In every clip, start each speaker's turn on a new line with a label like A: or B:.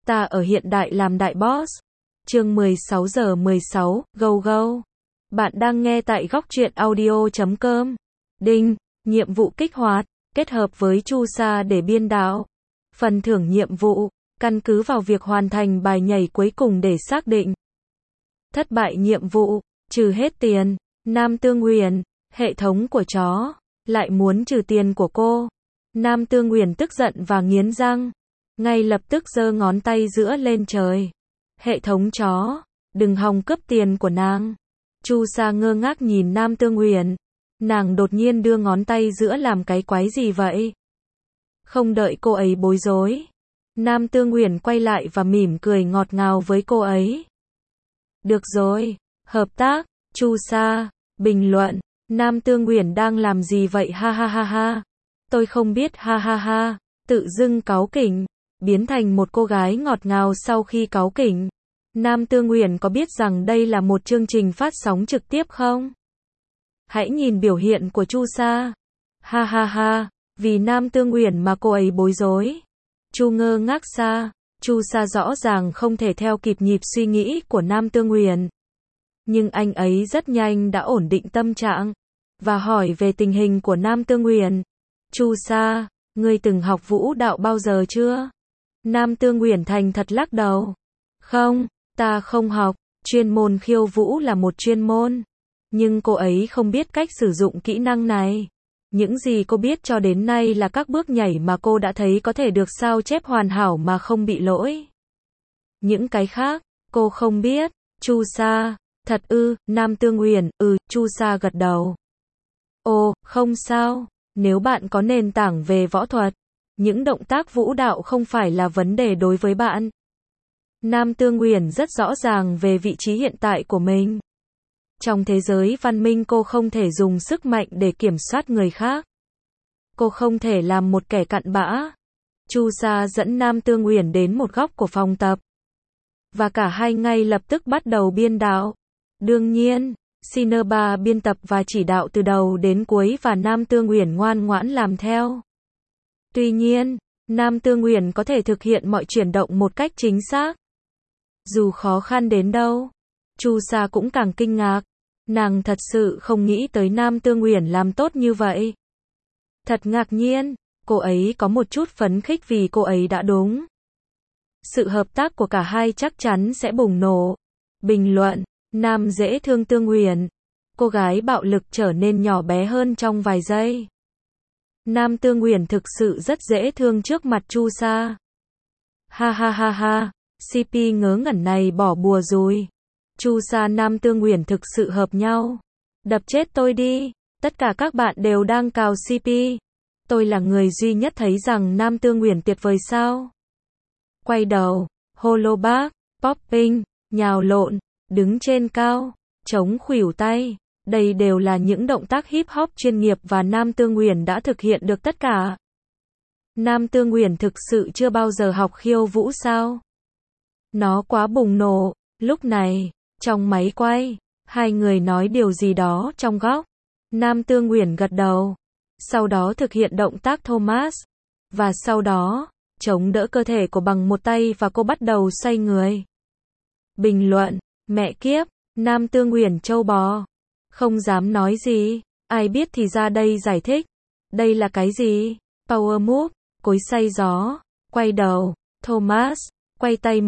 A: Ta ở hiện đại làm đại boss. Chương 16:16, go go. Bạn đang nghe tại góc truyện audio.com. Đinh, nhiệm vụ kích hoạt, kết hợp với Chu Sa để biên đạo. Phần thưởng nhiệm vụ, căn cứ vào việc hoàn thành bài nhảy cuối cùng để xác định. Thất bại nhiệm vụ, trừ hết tiền. Nam Tương Uyển, hệ thống của chó, lại muốn trừ tiền của cô. Nam Tương Uyển tức giận và nghiến răng, ngay lập tức giơ ngón tay giữa lên trời. Hệ thống chó, đừng hòng cướp tiền của nàng. Chu Sa ngơ ngác nhìn Nam Tương Uyển, nàng đột nhiên đưa ngón tay giữa làm cái quái gì vậy? Không đợi cô ấy bối rối, Nam Tương Uyển quay lại và mỉm cười ngọt ngào với cô ấy. Được rồi, hợp tác. Chu Sa, bình luận, Nam Tương Uyển đang làm gì vậy ha ha ha ha. Tôi không biết ha ha ha, tự dưng cáu kỉnh, biến thành một cô gái ngọt ngào sau khi cáu kỉnh. Nam Tương Uyển có biết rằng đây là một chương trình phát sóng trực tiếp không? Hãy nhìn biểu hiện của Chu Sa. Ha ha ha, vì Nam Tương Uyển mà cô ấy bối rối. Chu ngơ ngác Sa, Chu Sa rõ ràng không thể theo kịp nhịp suy nghĩ của Nam Tương Uyển. Nhưng anh ấy rất nhanh đã ổn định tâm trạng và hỏi về tình hình của Nam Tương Uyển. Chu Sa, ngươi từng học vũ đạo bao giờ chưa? Nam Tương Uyển thành thật lắc đầu. Không, ta không học, chuyên môn khiêu vũ là một chuyên môn. Nhưng cô ấy không biết cách sử dụng kỹ năng này. Những gì cô biết cho đến nay là các bước nhảy mà cô đã thấy có thể được sao chép hoàn hảo mà không bị lỗi. Những cái khác, cô không biết. Chu Sa, thật ư? Nam Tương Uyển, Chu Sa gật đầu. Ồ, không sao, nếu bạn có nền tảng về võ thuật, những động tác vũ đạo không phải là vấn đề đối với bạn. Nam Tương Uyển rất rõ ràng về vị trí hiện tại của mình. Trong thế giới văn minh cô không thể dùng sức mạnh để kiểm soát người khác. Cô không thể làm một kẻ cặn bã. Chu Sa dẫn Nam Tương Uyển đến một góc của phòng tập. Và cả hai ngay lập tức bắt đầu biên đạo. Đương nhiên, Shinoba biên tập và chỉ đạo từ đầu đến cuối và Nam Tương Uyển ngoan ngoãn làm theo. Tuy nhiên, Nam Tương Uyển có thể thực hiện mọi chuyển động một cách chính xác. Dù khó khăn đến đâu, Chu Sa cũng càng kinh ngạc. Nàng thật sự không nghĩ tới Nam Tương Uyển làm tốt như vậy. Thật ngạc nhiên, cô ấy có một chút phấn khích vì cô ấy đã đúng. Sự hợp tác của cả hai chắc chắn sẽ bùng nổ. Bình luận, Nam dễ thương Tương Uyển. Cô gái bạo lực trở nên nhỏ bé hơn trong vài giây. Nam Tương Uyển thực sự rất dễ thương trước mặt Chu Sa. Ha ha ha ha, CP ngớ ngẩn này bỏ bùa rồi. Chu Sa Nam Tương Uyển thực sự hợp nhau. Đập chết tôi đi, tất cả các bạn đều đang cào CP. Tôi là người duy nhất thấy rằng Nam Tương Uyển tuyệt vời sao? Quay đầu, holoback, popping, nhào lộn, đứng trên cao, chống khuỷu tay. Đây đều là những động tác hip hop chuyên nghiệp và Nam Tương Uyển đã thực hiện được tất cả. Nam Tương Uyển thực sự chưa bao giờ học khiêu vũ sao? Nó quá bùng nổ. Lúc này, trong máy quay, hai người nói điều gì đó trong góc. Nam Tương Uyển gật đầu. Sau đó thực hiện động tác Thomas. Và sau đó, chống đỡ cơ thể của bằng một tay và cô bắt đầu xoay người. Bình luận, mẹ kiếp, Nam Tương Uyển trâu bò. Không dám nói gì, ai biết thì ra đây giải thích. Đây là cái gì? Power move, cối xay gió, quay đầu, Thomas, quay tay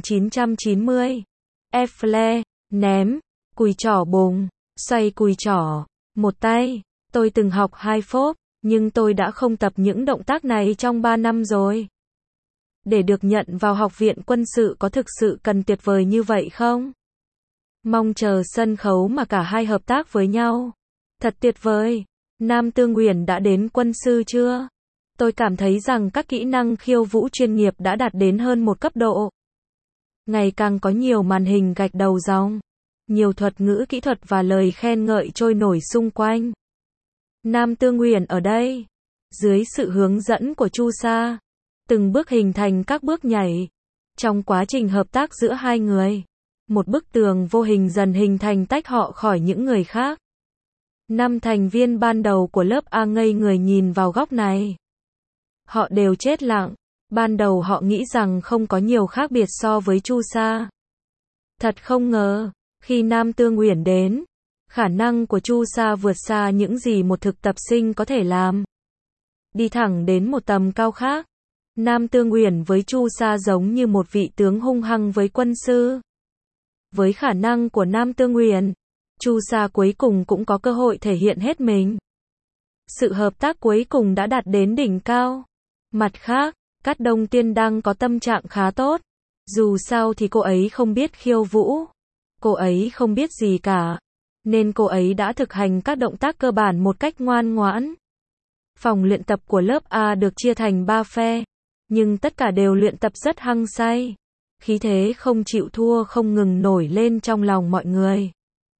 A: 1990. F-flare, ném, cùi chỏ bùng, xoay cùi chỏ, một tay. Tôi từng học hai phốp, nhưng tôi đã không tập những động tác này trong 3 năm rồi. Để được nhận vào học viện quân sự có thực sự cần tuyệt vời như vậy không? Mong chờ sân khấu mà cả hai hợp tác với nhau. Thật tuyệt vời. Nam Tương Uyển đã đến quân sư chưa? Tôi cảm thấy rằng các kỹ năng khiêu vũ chuyên nghiệp đã đạt đến hơn một cấp độ. Ngày càng có nhiều màn hình gạch đầu dòng, nhiều thuật ngữ kỹ thuật và lời khen ngợi trôi nổi xung quanh. Nam Tương Uyển ở đây, dưới sự hướng dẫn của Chu Sa, từng bước hình thành các bước nhảy. Trong quá trình hợp tác giữa hai người, một bức tường vô hình dần hình thành tách họ khỏi những người khác. 5 thành viên ban đầu của lớp A ngây người nhìn vào góc này. Họ đều chết lặng, Ban đầu họ nghĩ rằng không có nhiều khác biệt so với Chu Sa. Thật không ngờ, khi Nam Tương Uyển đến, khả năng của Chu Sa vượt xa những gì một thực tập sinh có thể làm. Đi thẳng đến một tầm cao khác. Nam Tương Uyển với Chu Sa giống như một vị tướng hung hăng với quân sư. Với khả năng của Nam Tương Uyển, Chu Sa cuối cùng cũng có cơ hội thể hiện hết mình. Sự hợp tác cuối cùng đã đạt đến đỉnh cao. Mặt khác, Cát Đông Tiên đang có tâm trạng khá tốt. Dù sao thì cô ấy không biết khiêu vũ. Cô ấy không biết gì cả. Nên cô ấy đã thực hành các động tác cơ bản một cách ngoan ngoãn. Phòng luyện tập của lớp A được chia thành 3 phe. Nhưng tất cả đều luyện tập rất hăng say. Khí thế không chịu thua không ngừng nổi lên trong lòng mọi người.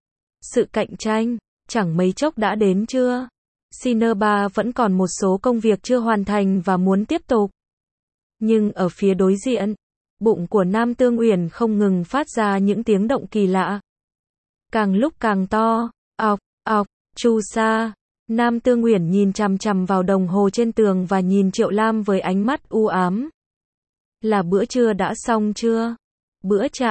A: Sự cạnh tranh, chẳng mấy chốc đã đến chưa? Sinerba vẫn còn một số công việc chưa hoàn thành và muốn tiếp tục. Nhưng ở phía đối diện, bụng của Nam Tương Uyển không ngừng phát ra những tiếng động kỳ lạ. Càng lúc càng to, ọc, ọc, Chu Sa. Nam Tương Uyển nhìn chằm chằm vào đồng hồ trên tường và nhìn Triệu Lam với ánh mắt u ám. Là bữa trưa đã xong chưa? Bữa trà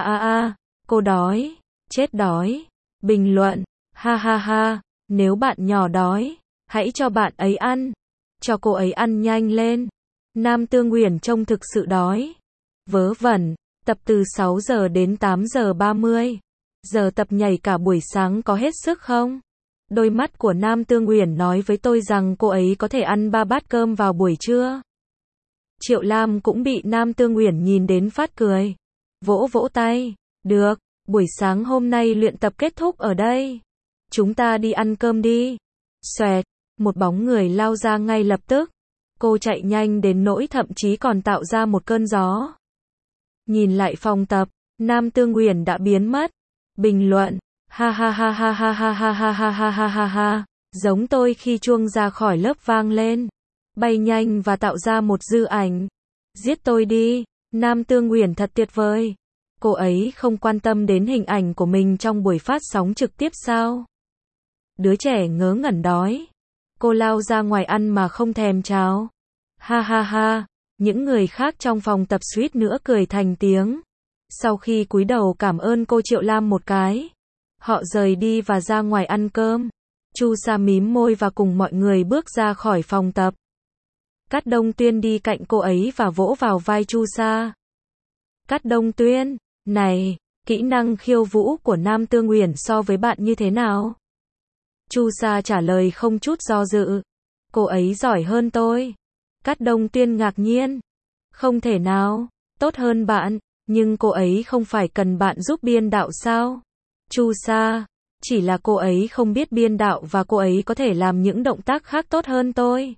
A: cô đói, chết đói. Bình luận, ha ha ha, nếu bạn nhỏ đói, hãy cho bạn ấy ăn. Cho cô ấy ăn nhanh lên. Nam Tương Uyển trông thực sự đói. Vớ vẩn, tập từ 6 giờ đến 8 giờ 30. Giờ tập nhảy cả buổi sáng có hết sức không? Đôi mắt của Nam Tương Uyển nói với tôi rằng cô ấy có thể ăn 3 bát cơm vào buổi trưa. Triệu Lam cũng bị Nam Tương Uyển nhìn đến phát cười. Vỗ vỗ tay. Được, buổi sáng hôm nay luyện tập kết thúc ở đây. Chúng ta đi ăn cơm đi. Xoẹt, một bóng người lao ra ngay lập tức. Cô chạy nhanh đến nỗi thậm chí còn tạo ra một cơn gió. Nhìn lại phòng tập, Nam Tương Uyển đã biến mất. Bình luận, ha ha ha ha ha ha ha ha ha ha ha ha ha, giống tôi khi chuông ra khỏi lớp vang lên. Bay nhanh và tạo ra một dư ảnh. Giết tôi đi, Nam Tương Uyển thật tuyệt vời. Cô ấy không quan tâm đến hình ảnh của mình trong buổi phát sóng trực tiếp sao? Đứa trẻ ngớ ngẩn đói. Cô lao ra ngoài ăn mà không thèm chào. Ha ha ha, những người khác trong phòng tập suýt nữa cười thành tiếng. Sau khi cúi đầu cảm ơn cô Triệu Lam một cái, họ rời đi và ra ngoài ăn cơm. Chu Sa mím môi và cùng mọi người bước ra khỏi phòng tập. Cát Đông Tuyên đi cạnh cô ấy và vỗ vào vai Chu Sa. Cát Đông Tuyên, này, kỹ năng khiêu vũ của Nam Tương Uyển so với bạn như thế nào? Chu Sa trả lời không chút do dự. Cô ấy giỏi hơn tôi. Cát Đông Tuyên ngạc nhiên. Không thể nào, tốt hơn bạn, nhưng cô ấy không phải cần bạn giúp biên đạo sao? Chu Sa, chỉ là cô ấy không biết biên đạo và cô ấy có thể làm những động tác khác tốt hơn tôi.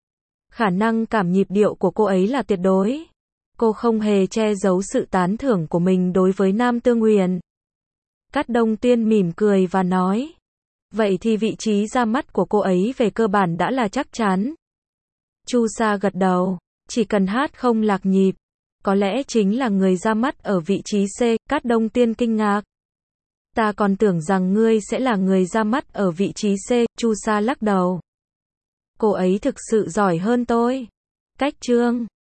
A: Khả năng cảm nhịp điệu của cô ấy là tuyệt đối. Cô không hề che giấu sự tán thưởng của mình đối với Nam Tương Uyển. Cát Đông Tuyên mỉm cười và nói. Vậy thì vị trí ra mắt của cô ấy về cơ bản đã là chắc chắn. Chu Sa gật đầu. Chỉ cần hát không lạc nhịp. Có lẽ chính là người ra mắt ở vị trí C. Cát Đông Tuyên kinh ngạc. Ta còn tưởng rằng ngươi sẽ là người ra mắt ở vị trí C. Chu Sa lắc đầu. Cô ấy thực sự giỏi hơn tôi. Cách chương